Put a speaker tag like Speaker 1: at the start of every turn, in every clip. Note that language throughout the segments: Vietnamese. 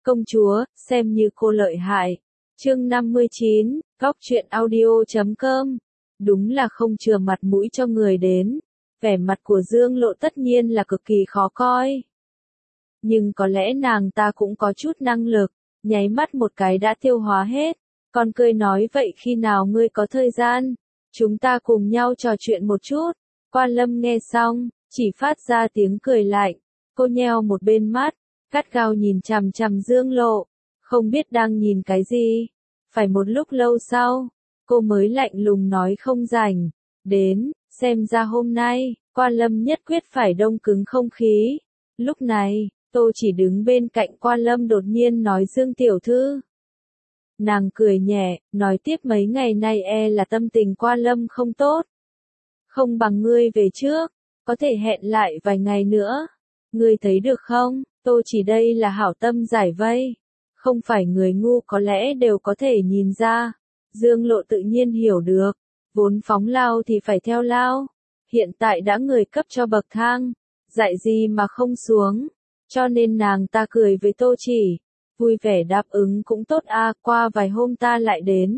Speaker 1: Công chúa, xem như cô lợi hại. Chương 59, Góc truyện audio.com. Đúng là không chừa mặt mũi cho người đến. Vẻ mặt của Dương Lộ tất nhiên là cực kỳ khó coi. Nhưng có lẽ nàng ta cũng có chút năng lực, nháy mắt một cái đã tiêu hóa hết. Còn cười nói vậy khi nào ngươi có thời gian, chúng ta cùng nhau trò chuyện một chút. Quan Lâm nghe xong, chỉ phát ra tiếng cười lạnh. Cô nheo một bên mắt, gắt gao nhìn chằm chằm Dương Lộ, không biết đang nhìn cái gì. Phải một lúc lâu sau, cô mới lạnh lùng nói không rảnh. Đến, xem ra hôm nay, Quan Lâm nhất quyết phải đông cứng không khí. Lúc này, Tô Chỉ đứng bên cạnh Quan Lâm đột nhiên nói Dương tiểu thư. Nàng cười nhẹ, nói tiếp mấy ngày nay là tâm tình Quan Lâm không tốt. Không bằng ngươi về trước, có thể hẹn lại vài ngày nữa. Ngươi thấy được không, Tô Chỉ đây là hảo tâm giải vây. Không phải người ngu có lẽ đều có thể nhìn ra. Dương Lộ tự nhiên hiểu được, vốn phóng lao thì phải theo lao. Hiện tại đã người cấp cho bậc thang, dạy gì mà không xuống. Cho nên nàng ta cười với Tô Chỉ, vui vẻ đáp ứng cũng tốt qua vài hôm ta lại đến.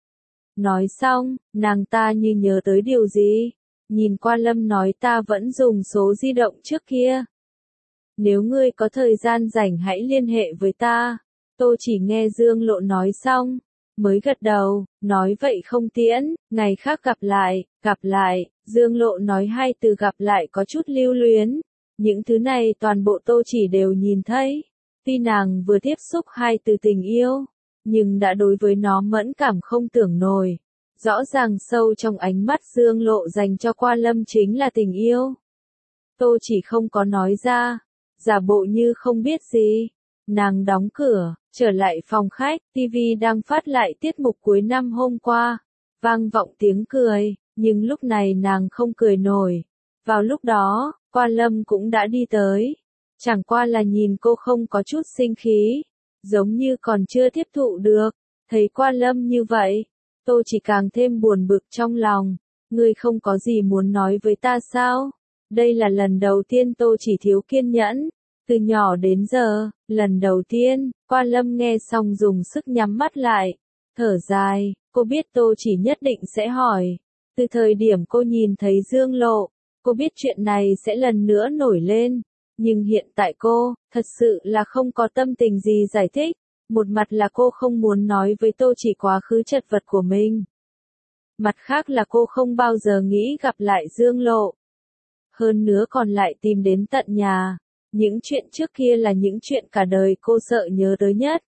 Speaker 1: Nói xong, nàng ta như nhớ tới điều gì, nhìn Quan Lâm nói ta vẫn dùng số di động trước kia. Nếu ngươi có thời gian rảnh hãy liên hệ với ta. Tô Chỉ nghe Dương Lộ nói xong, mới gật đầu, nói vậy không tiễn, ngày khác gặp lại, Dương Lộ nói hai từ gặp lại có chút lưu luyến. Những thứ này toàn bộ Tô Chỉ đều nhìn thấy. Tuy nàng vừa tiếp xúc hai từ tình yêu, nhưng đã đối với nó mẫn cảm không tưởng nổi. Rõ ràng sâu trong ánh mắt Dương Lộ dành cho Quan Lâm chính là tình yêu. Tô Chỉ không có nói ra, giả bộ như không biết gì. Nàng đóng cửa, trở lại phòng khách, TV đang phát lại tiết mục cuối năm hôm qua. Vang vọng tiếng cười, nhưng lúc này nàng không cười nổi. Vào lúc đó, Quan Lâm cũng đã đi tới. Chẳng qua là nhìn cô không có chút sinh khí, giống như còn chưa tiếp thụ được. Thấy Quan Lâm như vậy, Tô Chỉ càng thêm buồn bực trong lòng. Ngươi không có gì muốn nói với ta sao? Đây là lần đầu tiên Tô Chỉ thiếu kiên nhẫn. Từ nhỏ đến giờ, lần đầu tiên, Quan Lâm nghe xong dùng sức nhắm mắt lại. Thở dài, cô biết Tô Chỉ nhất định sẽ hỏi. Từ thời điểm cô nhìn thấy Dương Lộ, cô biết chuyện này sẽ lần nữa nổi lên. Nhưng hiện tại cô, thật sự là không có tâm tình gì giải thích. Một mặt là cô không muốn nói với Tô Chỉ quá khứ chật vật của mình. Mặt khác là cô không bao giờ nghĩ gặp lại Dương Lộ. Hơn nữa còn lại tìm đến tận nhà. Những chuyện trước kia là những chuyện cả đời cô sợ nhớ tới nhất.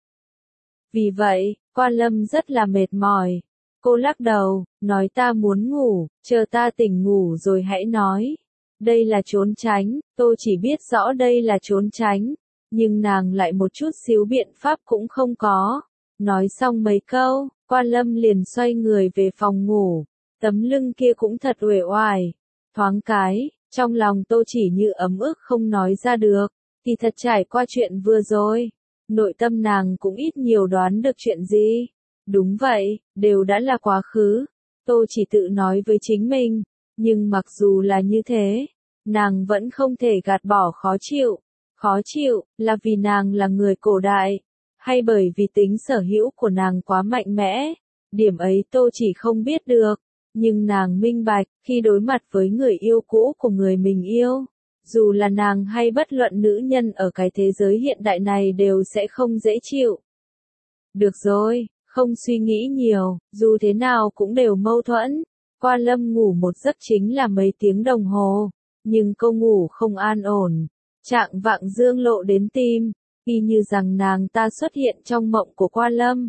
Speaker 1: Vì vậy, Quan Lâm rất là mệt mỏi. Cô lắc đầu, nói ta muốn ngủ, chờ ta tỉnh ngủ rồi hãy nói. Đây là trốn tránh, Tô Chỉ biết rõ đây là trốn tránh, nhưng nàng lại một chút xíu biện pháp cũng không có. Nói xong mấy câu, Quan Lâm liền xoay người về phòng ngủ, tấm lưng kia cũng thật uể oải. Thoáng cái, trong lòng Tô Chỉ như ấm ức không nói ra được, thì thật trải qua chuyện vừa rồi. Nội tâm nàng cũng ít nhiều đoán được chuyện gì. Đúng vậy, đều đã là quá khứ. Tô Chỉ tự nói với chính mình, nhưng mặc dù là như thế, nàng vẫn không thể gạt bỏ khó chịu. Khó chịu, là vì nàng là người cổ đại, hay bởi vì tính sở hữu của nàng quá mạnh mẽ. Điểm ấy Tô Chỉ không biết được, nhưng nàng minh bạch, khi đối mặt với người yêu cũ của người mình yêu, dù là nàng hay bất luận nữ nhân ở cái thế giới hiện đại này đều sẽ không dễ chịu. Được rồi, không suy nghĩ nhiều, dù thế nào cũng đều mâu thuẫn. Quan Lâm ngủ một giấc chính là mấy tiếng đồng hồ, nhưng cô ngủ không an ổn. Trạng vạng Dương Lộ đến tìm, y như rằng nàng ta xuất hiện trong mộng của Quan Lâm.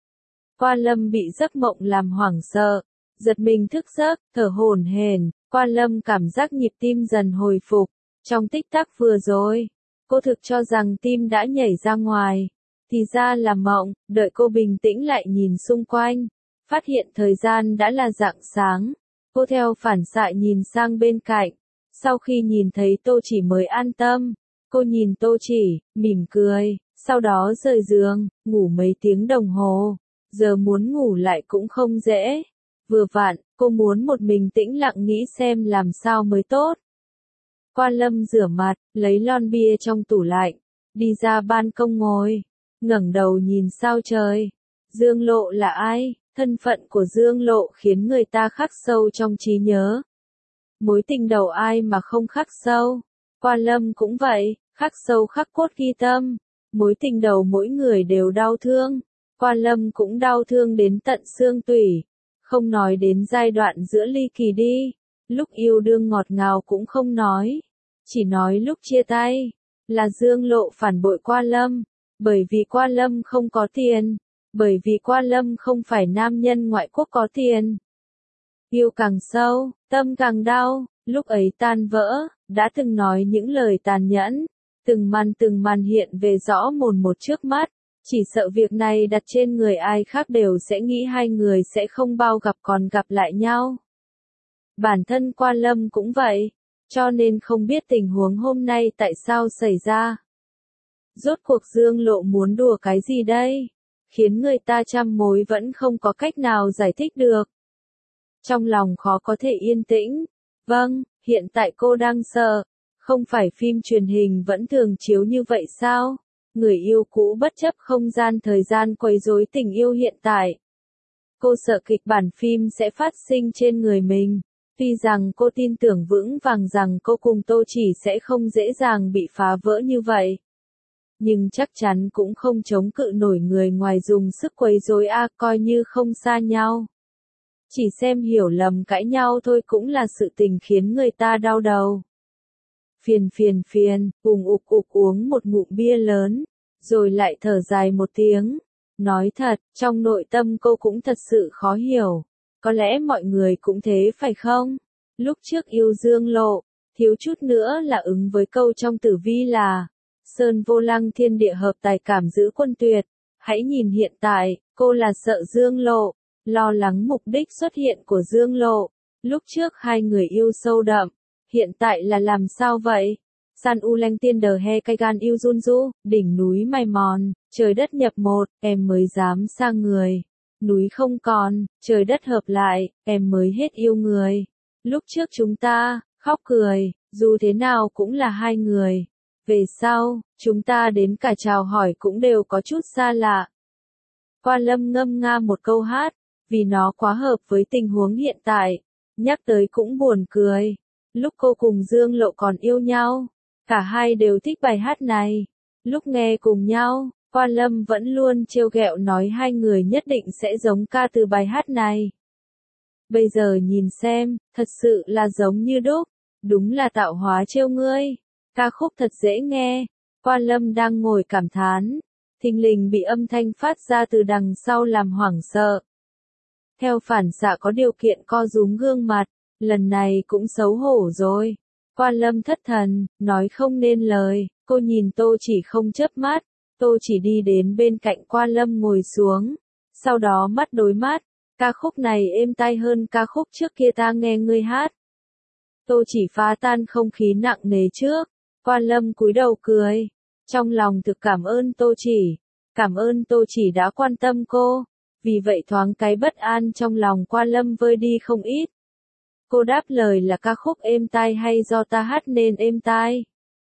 Speaker 1: Quan Lâm bị giấc mộng làm hoảng sợ, giật mình thức giấc, thở hổn hển. Quan Lâm cảm giác nhịp tim dần hồi phục. Trong tích tắc vừa rồi, cô thực cho rằng tim đã nhảy ra ngoài. Thì ra là mộng. Đợi cô bình tĩnh lại nhìn xung quanh, phát hiện thời gian đã là rạng sáng. Cô theo phản xạ nhìn sang bên cạnh. Sau khi nhìn thấy Tô Chỉ mới an tâm. Cô nhìn Tô Chỉ, mỉm cười, sau đó rời giường, ngủ mấy tiếng đồng hồ. Giờ muốn ngủ lại cũng không dễ. Vừa vặn, cô muốn một mình tĩnh lặng nghĩ xem làm sao mới tốt. Quan Lâm rửa mặt, lấy lon bia trong tủ lạnh, đi ra ban công ngồi. ngẩng đầu nhìn sao trời. Dương Lộ là ai? Thân phận của Dương Lộ khiến người ta khắc sâu trong trí nhớ. Mối tình đầu ai mà không khắc sâu? Quan Lâm cũng vậy, khắc sâu khắc cốt ghi tâm. Mối tình đầu mỗi người đều đau thương. Quan Lâm cũng đau thương đến tận xương tủy. Không nói đến giai đoạn giữa ly kỳ đi. Lúc yêu đương ngọt ngào cũng không nói. Chỉ nói lúc chia tay. Là Dương Lộ phản bội Quan Lâm. Bởi vì Quan Lâm không có tiền. Bởi vì Quan Lâm không phải nam nhân ngoại quốc có tiền. Yêu càng sâu, tâm càng đau. Lúc ấy tan vỡ, đã từng nói những lời tàn nhẫn. Từng màn hiện về rõ mồn một trước mắt. Chỉ sợ việc này đặt trên người ai khác đều sẽ nghĩ hai người sẽ không bao gặp còn gặp lại nhau. Bản thân Quan Lâm cũng vậy, cho nên không biết tình huống hôm nay tại sao xảy ra. Rốt cuộc Dương Lộ muốn đùa cái gì đây? Khiến người ta trăm mối vẫn không có cách nào giải thích được. Trong lòng khó có thể yên tĩnh. Vâng, hiện tại cô đang sợ. Không phải phim truyền hình vẫn thường chiếu như vậy sao? Người yêu cũ bất chấp không gian thời gian quấy rối tình yêu hiện tại. Cô sợ kịch bản phim sẽ phát sinh trên người mình. Tuy rằng cô tin tưởng vững vàng rằng cô cùng Tô Chỉ sẽ không dễ dàng bị phá vỡ như vậy. Nhưng chắc chắn cũng không chống cự nổi người ngoài dùng sức quấy rối coi như không xa nhau. Chỉ xem hiểu lầm cãi nhau thôi cũng là sự tình khiến người ta đau đầu. Phiền, ục uống một ngụm bia lớn, rồi lại thở dài một tiếng. Nói thật, trong nội tâm cô cũng thật sự khó hiểu. Có lẽ mọi người cũng thế phải không? Lúc trước yêu Dương Lộ, thiếu chút nữa là ứng với câu trong tử vi là Sơn vô lăng thiên địa hợp tài cảm giữ quân tuyệt. Hãy nhìn hiện tại, cô là sợ Dương Lộ, lo lắng mục đích xuất hiện của Dương Lộ. Lúc trước hai người yêu sâu đậm, hiện tại là làm sao vậy? San u lanh tiên đờ he cay gan yêu run du, đỉnh núi mài mòn, trời đất nhập một, em mới dám xa người. Núi không còn, trời đất hợp lại, em mới hết yêu người. Lúc trước chúng ta, khóc cười, dù thế nào cũng là hai người. Về sau, chúng ta đến cả chào hỏi cũng đều có chút xa lạ. Quan Lâm ngâm nga một câu hát, vì nó quá hợp với tình huống hiện tại. Nhắc tới cũng buồn cười. Lúc cô cùng Dương Lộ còn yêu nhau, cả hai đều thích bài hát này. Lúc nghe cùng nhau, Quan Lâm vẫn luôn trêu ghẹo nói hai người nhất định sẽ giống ca từ bài hát này. Bây giờ nhìn xem, thật sự là giống như đúc, đúng là tạo hóa trêu ngươi. Ca khúc thật dễ nghe. Quan Lâm đang ngồi cảm thán, thình lình bị âm thanh phát ra từ đằng sau làm hoảng sợ. Theo phản xạ có điều kiện co rúm gương mặt, lần này cũng xấu hổ rồi. Quan Lâm thất thần, nói không nên lời, cô nhìn Tô Chỉ không chớp mắt. Tô Chỉ đi đến bên cạnh Quan Lâm ngồi xuống, sau đó mắt đối mắt. Ca khúc này êm tai hơn ca khúc trước kia ta nghe ngươi hát. Tô Chỉ phá tan không khí nặng nề trước. Quan Lâm cúi đầu cười, trong lòng thực cảm ơn Tô Chỉ, cảm ơn Tô Chỉ đã quan tâm cô, vì vậy thoáng cái bất an trong lòng Quan Lâm vơi đi không ít. Cô đáp lời là ca khúc êm tai hay do ta hát nên êm tai?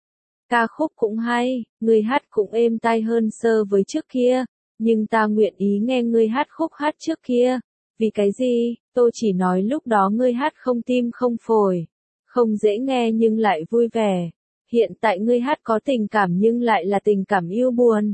Speaker 1: Ca khúc cũng hay, người hát cũng êm tai hơn so với trước kia, nhưng ta nguyện ý nghe ngươi hát khúc hát trước kia. Vì cái gì? Tô Chỉ nói lúc đó ngươi hát không tim không phổi, không dễ nghe nhưng lại vui vẻ. Hiện tại ngươi hát có tình cảm nhưng lại là tình cảm yêu buồn.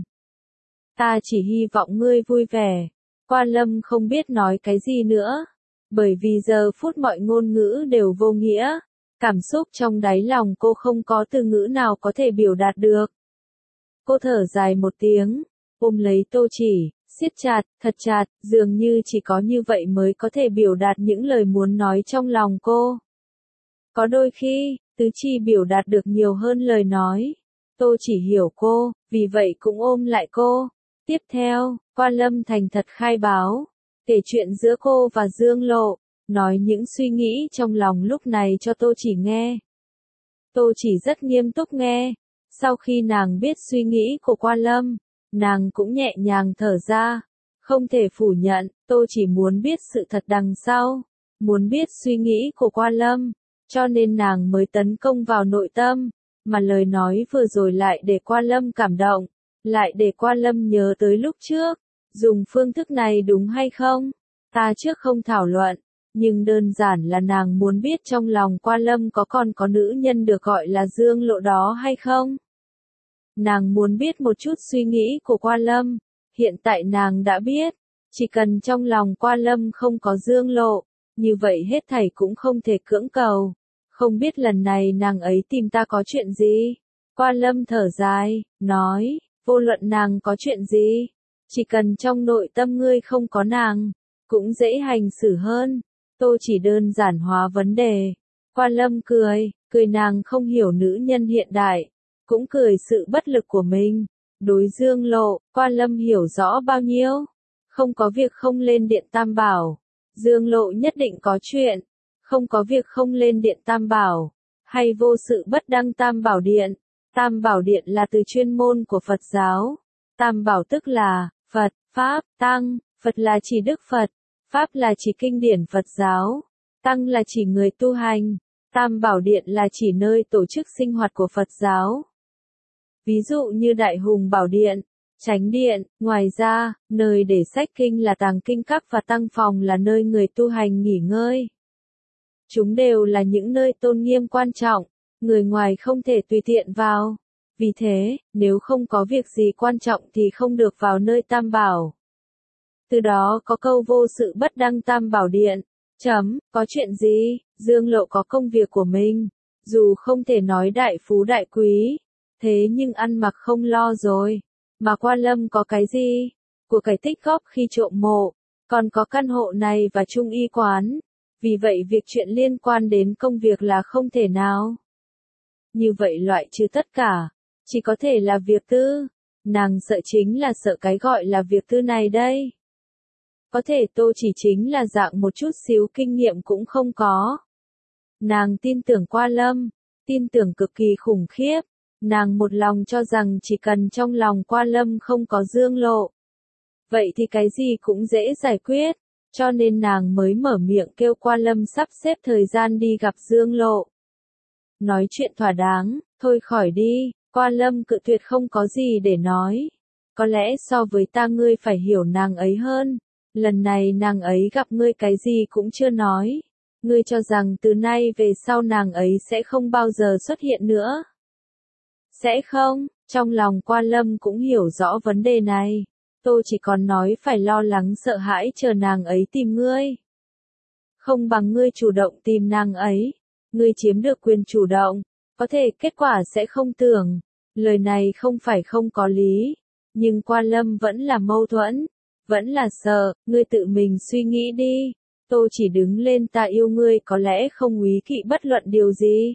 Speaker 1: Ta chỉ hy vọng ngươi vui vẻ. Quan Lâm không biết nói cái gì nữa, bởi vì giờ phút mọi ngôn ngữ đều vô nghĩa. Cảm xúc trong đáy lòng cô không có từ ngữ nào có thể biểu đạt được. Cô thở dài một tiếng, ôm lấy Tô Chỉ, siết chặt, thật chặt, dường như chỉ có như vậy mới có thể biểu đạt những lời muốn nói trong lòng cô. Có đôi khi, tứ chi biểu đạt được nhiều hơn lời nói. Tô Chỉ hiểu cô, vì vậy cũng ôm lại cô. Tiếp theo, Quan Lâm thành thật khai báo, kể chuyện giữa cô và Dương Lộ, nói những suy nghĩ trong lòng lúc này cho Tô Chỉ nghe. Tô Chỉ rất nghiêm túc nghe. Sau khi nàng biết suy nghĩ của Quan Lâm, nàng cũng nhẹ nhàng thở ra. Không thể phủ nhận, Tô Chỉ muốn biết sự thật đằng sau, muốn biết suy nghĩ của Quan Lâm, cho nên nàng mới tấn công vào nội tâm, mà lời nói vừa rồi lại để Quan Lâm cảm động. lại để Quan Lâm nhớ tới lúc trước. Dùng phương thức này đúng hay không? Ta trước không thảo luận, nhưng đơn giản là nàng muốn biết trong lòng Quan Lâm còn có nữ nhân được gọi là Dương Lộ đó hay không? Nàng muốn biết một chút suy nghĩ của Quan Lâm, hiện tại nàng đã biết, chỉ cần trong lòng Quan Lâm không có Dương Lộ, như vậy hết thảy cũng không thể cưỡng cầu. Không biết lần này nàng ấy tìm ta có chuyện gì? Quan Lâm thở dài, nói, vô luận nàng có chuyện gì, chỉ cần trong nội tâm ngươi không có nàng, cũng dễ hành xử hơn. Tôi chỉ đơn giản hóa vấn đề. Quan Lâm cười, cười nàng không hiểu nữ nhân hiện đại, cũng cười sự bất lực của mình. Đối Dương Lộ, Quan Lâm hiểu rõ bao nhiêu. Không có việc không lên điện Tam Bảo, Dương Lộ nhất định có chuyện. Không có việc không lên điện Tam Bảo, hay vô sự bất đăng Tam Bảo Điện. Tam Bảo Điện là từ chuyên môn của Phật giáo. Tam Bảo tức là Phật, Pháp, Tăng. Phật là chỉ Đức Phật, Pháp là chỉ kinh điển Phật giáo, Tăng là chỉ người tu hành, Tam Bảo Điện là chỉ nơi tổ chức sinh hoạt của Phật giáo. Ví dụ như Đại Hùng Bảo Điện, Chánh Điện, ngoài ra, nơi để sách kinh là tàng kinh các và tăng phòng là nơi người tu hành nghỉ ngơi. Chúng đều là những nơi tôn nghiêm quan trọng, người ngoài không thể tùy tiện vào. Vì thế, nếu không có việc gì quan trọng thì không được vào nơi Tam Bảo. Từ đó có câu vô sự bất đăng Tam Bảo Điện. Có chuyện gì? Dương Lộ có công việc của mình, dù không thể nói đại phú đại quý, thế nhưng ăn mặc không lo rồi. Mà Quan Lâm có cái gì? Của cải tích góp khi trộm mộ, còn có căn hộ này và trung y quán. Vì vậy việc chuyện liên quan đến công việc là không thể nào. Như vậy loại trừ tất cả, chỉ có thể là việc tư. Nàng sợ chính là sợ cái gọi là việc tư này đây. Có thể Tô Chỉ chính là dạng một chút xíu kinh nghiệm cũng không có. Nàng tin tưởng Quan Lâm, tin tưởng cực kỳ khủng khiếp. Nàng một lòng cho rằng chỉ cần trong lòng Quan Lâm không có Dương Lộ, vậy thì cái gì cũng dễ giải quyết, cho nên nàng mới mở miệng kêu Quan Lâm sắp xếp thời gian đi gặp Dương Lộ. Nói chuyện thỏa đáng, thôi khỏi đi. Quan Lâm cự tuyệt không có gì để nói. Có lẽ so với ta ngươi phải hiểu nàng ấy hơn. Lần này nàng ấy gặp ngươi cái gì cũng chưa nói. Ngươi cho rằng từ nay về sau nàng ấy sẽ không bao giờ xuất hiện nữa. Sẽ không, trong lòng Quan Lâm cũng hiểu rõ vấn đề này. Tôi chỉ còn nói phải lo lắng sợ hãi chờ nàng ấy tìm ngươi. Không bằng ngươi chủ động tìm nàng ấy. Ngươi chiếm được quyền chủ động, có thể kết quả sẽ không tưởng. Lời này không phải không có lý, nhưng Quan Lâm vẫn là mâu thuẫn, vẫn là sợ, ngươi tự mình suy nghĩ đi. Tôi chỉ đứng lên ta yêu ngươi có lẽ không úy kỵ bất luận điều gì.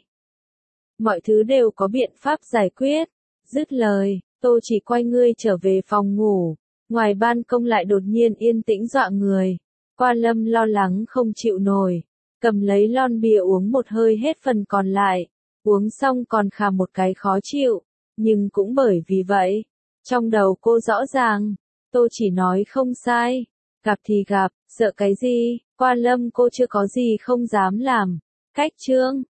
Speaker 1: Mọi thứ đều có biện pháp giải quyết. Dứt lời, tôi chỉ quay ngươi trở về phòng ngủ. Ngoài ban công lại đột nhiên yên tĩnh dọa người. Quan Lâm lo lắng không chịu nổi, cầm lấy lon bia uống một hơi hết phần còn lại. Uống xong còn khà một cái khó chịu, nhưng cũng bởi vì vậy, trong đầu cô rõ ràng, tôi chỉ nói không sai. Gặp thì gặp, sợ cái gì? Quan Lâm cô chưa có gì không dám làm. Cách chương